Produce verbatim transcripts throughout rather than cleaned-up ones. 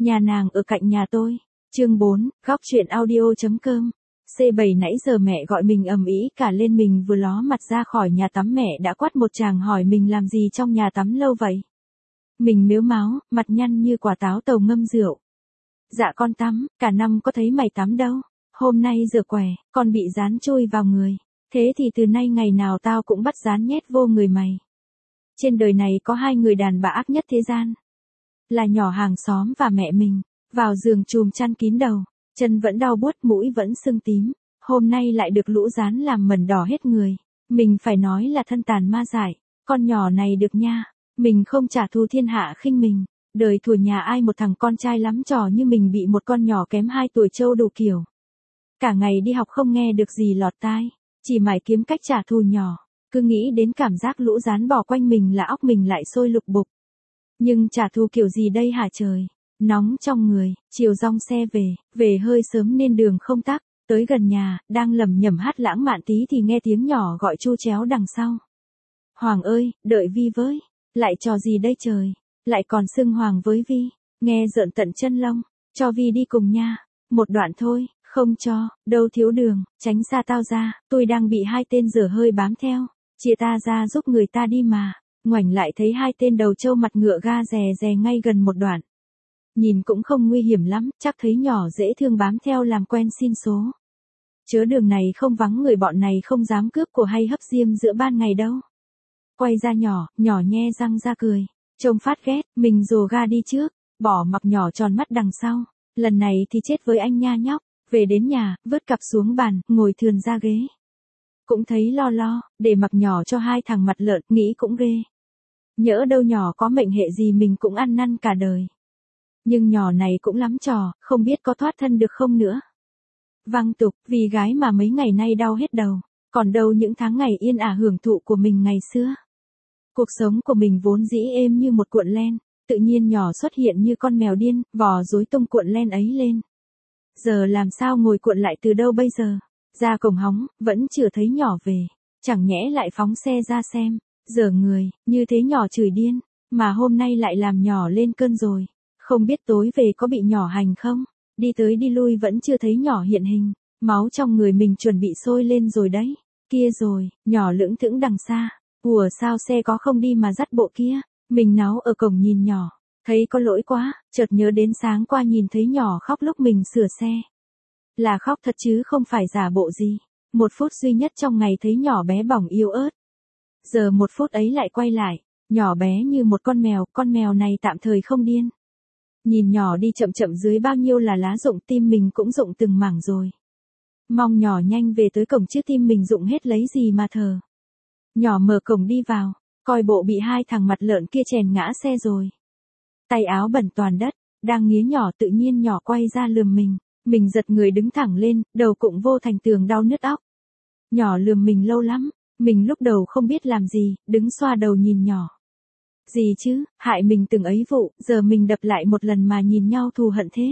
Nhà nàng ở cạnh nhà tôi. Chương bốn, góc truyện audio.com. xê bảy nãy giờ mẹ gọi mình ầm ĩ cả lên, mình vừa ló mặt ra khỏi nhà tắm mẹ đã quát một tràng hỏi mình làm gì trong nhà tắm lâu vậy. Mình mếu máo, mặt nhăn như quả táo tàu ngâm rượu. Dạ con tắm, cả năm có thấy mày tắm đâu. Hôm nay giờ quẻ, con bị dán chui vào người. Thế thì từ nay ngày nào tao cũng bắt dán nhét vô người mày. Trên đời này có hai người đàn bà ác nhất thế gian. Là nhỏ hàng xóm và mẹ mình. Vào giường chùm chăn kín đầu, chân vẫn đau buốt, mũi vẫn sưng tím. Hôm nay lại được lũ dán làm mẩn đỏ hết người. Mình phải nói là thân tàn ma dại. Con nhỏ này được nha. Mình không trả thù thiên hạ khinh mình. Đời thuở nhà ai một thằng con trai lắm trò như mình bị một con nhỏ kém hai tuổi trâu đủ kiểu. Cả ngày đi học không nghe được gì lọt tai. Chỉ mải kiếm cách trả thù nhỏ. Cứ nghĩ đến cảm giác lũ dán bỏ quanh mình là óc mình lại sôi lục bục. Nhưng trả thù kiểu gì đây hả trời? Nóng trong người, chiều rong xe về, về hơi sớm nên đường không tắc, tới gần nhà, đang lẩm nhẩm hát lãng mạn tí thì nghe tiếng nhỏ gọi chu chéo đằng sau. Hoàng ơi, đợi Vi với, lại trò gì đây trời, lại còn xưng Hoàng với Vi, nghe rợn tận chân lông, cho Vi đi cùng nha, một đoạn thôi, không cho, đâu thiếu đường, tránh xa tao ra, tôi đang bị hai tên dở hơi bám theo, chia ta ra giúp người ta đi mà, ngoảnh lại thấy hai tên đầu trâu mặt ngựa ga rè rè ngay gần một đoạn. Nhìn cũng không nguy hiểm lắm, chắc thấy nhỏ dễ thương bám theo làm quen xin số. Chớ đường này không vắng người, bọn này không dám cướp của hay hấp diêm giữa ban ngày đâu. Quay ra nhỏ, nhỏ nhe răng ra cười. Trông phát ghét, mình rồ ga đi trước, bỏ mặc nhỏ tròn mắt đằng sau. Lần này thì chết với anh nha nhóc. Về đến nhà, vớt cặp xuống bàn, ngồi thườn ra ghế. Cũng thấy lo lo, để mặc nhỏ cho hai thằng mặt lợn, nghĩ cũng ghê. Nhỡ đâu nhỏ có mệnh hệ gì mình cũng ăn năn cả đời. Nhưng nhỏ này cũng lắm trò, không biết có thoát thân được không nữa. Văng tục, vì gái mà mấy ngày nay đau hết đầu, còn đâu những tháng ngày yên ả hưởng thụ của mình ngày xưa. Cuộc sống của mình vốn dĩ êm như một cuộn len, tự nhiên nhỏ xuất hiện như con mèo điên, vò rối tung cuộn len ấy lên. Giờ làm sao ngồi cuộn lại từ đâu bây giờ? Ra cổng hóng, vẫn chưa thấy nhỏ về, chẳng nhẽ lại phóng xe ra xem, giờ người, như thế nhỏ chửi điên, mà hôm nay lại làm nhỏ lên cơn rồi. Không biết tối về có bị nhỏ hành không? Đi tới đi lui vẫn chưa thấy nhỏ hiện hình. Máu trong người mình chuẩn bị sôi lên rồi đấy. Kia rồi, nhỏ lững thững đằng xa. Ủa sao xe có không đi mà dắt bộ kia? Mình náu ở cổng nhìn nhỏ. Thấy có lỗi quá, chợt nhớ đến sáng qua nhìn thấy nhỏ khóc lúc mình sửa xe. Là khóc thật chứ không phải giả bộ gì. Một phút duy nhất trong ngày thấy nhỏ bé bỏng yếu ớt. Giờ một phút ấy lại quay lại. Nhỏ bé như một con mèo, con mèo này tạm thời không điên. Nhìn nhỏ đi chậm chậm dưới bao nhiêu là lá rụng, tim mình cũng rụng từng mảng rồi. Mong nhỏ nhanh về tới cổng chứ tim mình rụng hết lấy gì mà thờ. Nhỏ mở cổng đi vào, coi bộ bị hai thằng mặt lợn kia chèn ngã xe rồi. Tay áo bẩn toàn đất, đang nghía nhỏ tự nhiên nhỏ quay ra lườm mình. Mình giật người đứng thẳng lên, đầu cũng vô thành tường đau nứt óc. Nhỏ lườm mình lâu lắm, mình lúc đầu không biết làm gì, đứng xoa đầu nhìn nhỏ. Gì chứ, hại mình từng ấy vụ, giờ mình đập lại một lần mà nhìn nhau thù hận thế.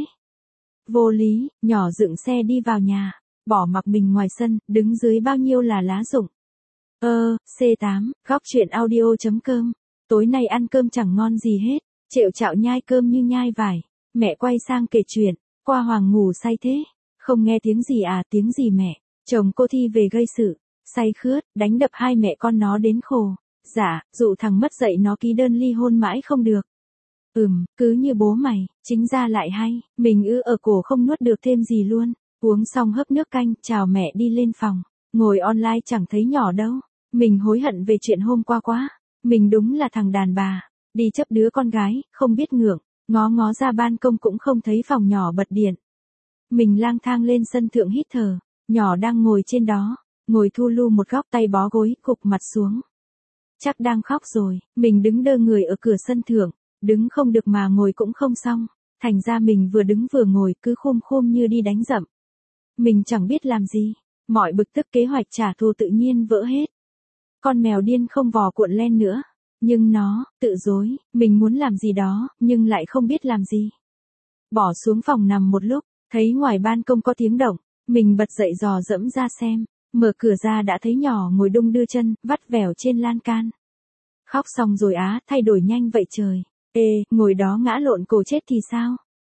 Vô lý, nhỏ dựng xe đi vào nhà, bỏ mặc mình ngoài sân, đứng dưới bao nhiêu là lá rụng. Ơ, xê tám, góc truyện audio.com. Tối nay ăn cơm chẳng ngon gì hết, Triệu Chạo nhai cơm như nhai vải. Mẹ quay sang kể chuyện, qua Hoàng ngủ say thế, không nghe tiếng gì à, tiếng gì mẹ. Chồng cô Thi về gây sự, say khướt, đánh đập hai mẹ con nó đến khổ. Dạ, dụ thằng mất dạy nó ký đơn ly hôn mãi không được. Ừm, cứ như bố mày, chính ra lại hay, mình ư ở cổ không nuốt được thêm gì luôn. Uống xong hớp nước canh, chào mẹ đi lên phòng, ngồi online chẳng thấy nhỏ đâu. Mình hối hận về chuyện hôm qua quá, mình đúng là thằng đàn bà, đi chấp đứa con gái, không biết ngượng, ngó ngó ra ban công cũng không thấy phòng nhỏ bật điện. Mình lang thang lên sân thượng hít thở, nhỏ đang ngồi trên đó, ngồi thu lu một góc, tay bó gối, cụp mặt xuống. Chắc đang khóc rồi, mình đứng đơ người ở cửa sân thượng, đứng không được mà ngồi cũng không xong, thành ra mình vừa đứng vừa ngồi cứ khum khum như đi đánh dậm. Mình chẳng biết làm gì, mọi bực tức kế hoạch trả thù tự nhiên vỡ hết. Con mèo điên không vò cuộn len nữa, nhưng nó, tự dối, mình muốn làm gì đó, nhưng lại không biết làm gì. Bỏ xuống phòng nằm một lúc, thấy ngoài ban công có tiếng động, mình bật dậy dò dẫm ra xem. Mở cửa ra đã thấy nhỏ ngồi đung đưa chân, vắt vẻo trên lan can. Khóc xong rồi á, thay đổi nhanh vậy trời. Ê, ngồi đó ngã lộn cổ chết thì sao?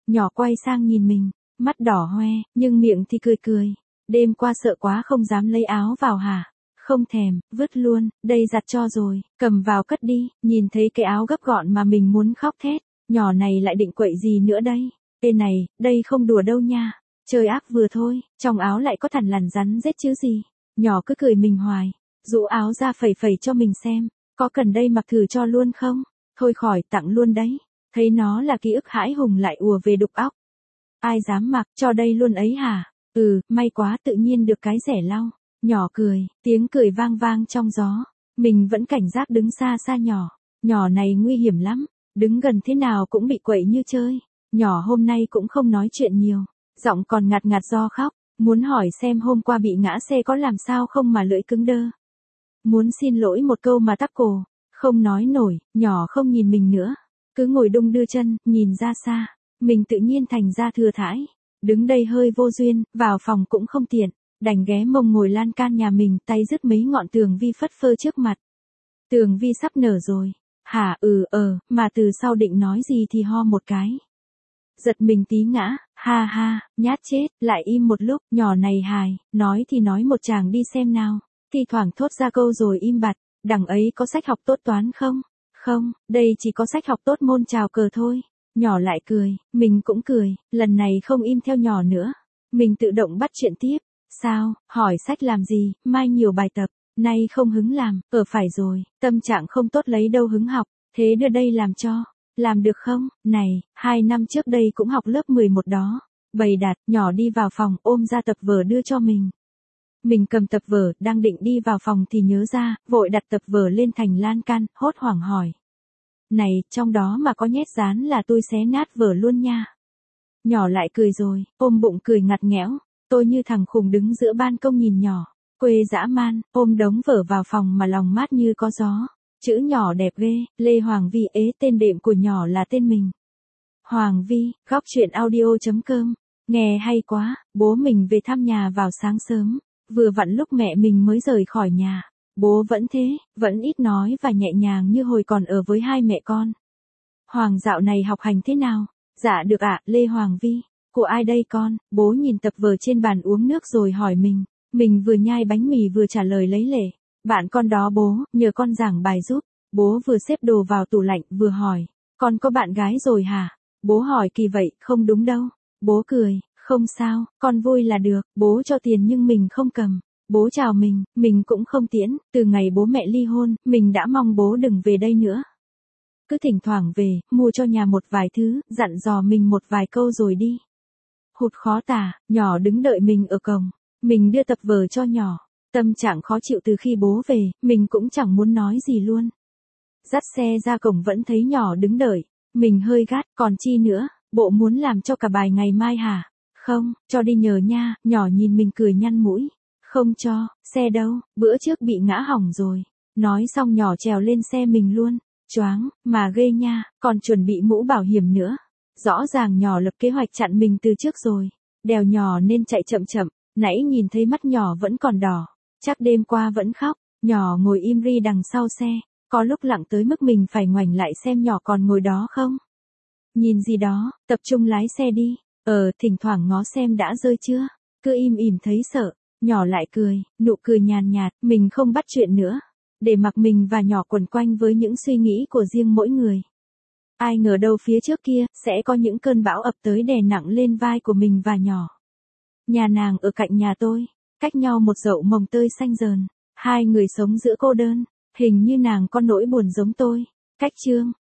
Nhỏ quay sang nhìn mình, mắt đỏ hoe, nhưng miệng thì cười cười. Đêm qua sợ quá không dám lấy áo vào hả? Không thèm, vứt luôn, đây giặt cho rồi, cầm vào cất đi. Nhìn thấy cái áo gấp gọn mà mình muốn khóc thét. Nhỏ này lại định quậy gì nữa đây? Ê này, đây không đùa đâu nha. Chơi ác vừa thôi, trong áo lại có thằn lằn rắn rết chứ gì. Nhỏ cứ cười mình hoài, rũ áo ra phẩy phẩy cho mình xem. Có cần đây mặc thử cho luôn không? Thôi khỏi, tặng luôn đấy. Thấy nó là ký ức hãi hùng lại ùa về đục óc. Ai dám mặc, cho đây luôn ấy hả? Ừ, may quá tự nhiên được cái rẻ lau. Nhỏ cười, tiếng cười vang vang trong gió. Mình vẫn cảnh giác đứng xa xa nhỏ. Nhỏ này nguy hiểm lắm, đứng gần thế nào cũng bị quậy như chơi. Nhỏ hôm nay cũng không nói chuyện nhiều, giọng còn ngặt ngặt do khóc. Muốn hỏi xem hôm qua bị ngã xe có làm sao không mà lưỡi cứng đơ. Muốn xin lỗi một câu mà tắc cổ, không nói nổi. Nhỏ không nhìn mình nữa, cứ ngồi đung đưa chân, nhìn ra xa. Mình tự nhiên thành ra thừa thãi. Đứng đây hơi vô duyên, vào phòng cũng không tiện. Đành ghé mông ngồi lan can nhà mình, tay dứt mấy ngọn tường vi phất phơ trước mặt. Tường vi sắp nở rồi. Hả? Ừ ờ, mà từ sau định nói gì thì ho một cái. Giật mình tí ngã, ha ha, nhát chết, lại im một lúc. Nhỏ này hài, nói thì nói một chàng đi xem nào. Thi thoảng thốt ra câu rồi im bặt. Đằng ấy có sách học tốt toán không? Không, đây chỉ có sách học tốt môn chào cờ thôi. Nhỏ lại cười, mình cũng cười, lần này không im theo nhỏ nữa. Mình tự động bắt chuyện tiếp. Sao, hỏi sách làm gì, mai nhiều bài tập, nay không hứng làm, ở phải rồi, tâm trạng không tốt lấy đâu hứng học, thế đưa đây làm cho, làm được không, này, hai năm trước đây cũng học lớp mười một đó. Bày đặt, nhỏ đi vào phòng, ôm ra tập vở đưa cho mình. Mình cầm tập vở, đang định đi vào phòng thì nhớ ra, vội đặt tập vở lên thành lan can, hốt hoảng hỏi. Này, trong đó mà có nhét dán là tôi xé nát vở luôn nha. Nhỏ lại cười rồi, ôm bụng cười ngặt nghẽo. Tôi như thằng khùng đứng giữa ban công nhìn nhỏ, quê dã man, ôm đống vở vào phòng mà lòng mát như có gió. Chữ nhỏ đẹp ghê, Lê Hoàng Vi ế tên đệm của nhỏ là tên mình. Hoàng Vi, góc chuyện audio chấm com, nghe hay quá, bố mình về thăm nhà vào sáng sớm, vừa vặn lúc mẹ mình mới rời khỏi nhà. Bố vẫn thế, vẫn ít nói và nhẹ nhàng như hồi còn ở với hai mẹ con. Hoàng dạo này học hành thế nào? Dạ được ạ, Lê Hoàng Vi. Của ai đây con? Bố nhìn tập vở trên bàn uống nước rồi hỏi mình. Mình vừa nhai bánh mì vừa trả lời lấy lệ. Bạn con đó bố, nhờ con giảng bài giúp. Bố vừa xếp đồ vào tủ lạnh vừa hỏi. Con có bạn gái rồi hả? Bố hỏi kỳ vậy, không đúng đâu. Bố cười, không sao, con vui là được. Bố cho tiền nhưng mình không cầm. Bố chào mình, mình cũng không tiễn. Từ ngày bố mẹ ly hôn, mình đã mong bố đừng về đây nữa. Cứ thỉnh thoảng về, mua cho nhà một vài thứ, dặn dò mình một vài câu rồi đi. Hụt khó tả, nhỏ đứng đợi mình ở cổng. Mình đưa tập vở cho nhỏ. Tâm trạng khó chịu từ khi bố về, mình cũng chẳng muốn nói gì luôn. Dắt xe ra cổng vẫn thấy nhỏ đứng đợi. Mình hơi gắt, còn chi nữa, bộ muốn làm cho cả bài ngày mai hả? Không, cho đi nhờ nha, nhỏ nhìn mình cười nhăn mũi. Không cho, xe đâu, bữa trước bị ngã hỏng rồi. Nói xong nhỏ trèo lên xe mình luôn. Choáng, mà ghê nha, còn chuẩn bị mũ bảo hiểm nữa. Rõ ràng nhỏ lập kế hoạch chặn mình từ trước rồi. Đèo nhỏ nên chạy chậm chậm, nãy nhìn thấy mắt nhỏ vẫn còn đỏ. Chắc đêm qua vẫn khóc, nhỏ ngồi im ri đằng sau xe. Có lúc lặng tới mức mình phải ngoảnh lại xem nhỏ còn ngồi đó không. Nhìn gì đó, tập trung lái xe đi. Ờ, thỉnh thoảng ngó xem đã rơi chưa. Cứ im ỉm thấy sợ, nhỏ lại cười, nụ cười nhàn nhạt, mình không bắt chuyện nữa. Để mặc mình và nhỏ quẩn quanh với những suy nghĩ của riêng mỗi người. Ai ngờ đâu phía trước kia, sẽ có những cơn bão ập tới đè nặng lên vai của mình và nhỏ. Nhà nàng ở cạnh nhà tôi, cách nhau một dậu mồng tơi xanh dờn. Hai người sống giữa cô đơn, hình như nàng có nỗi buồn giống tôi. Cách chương,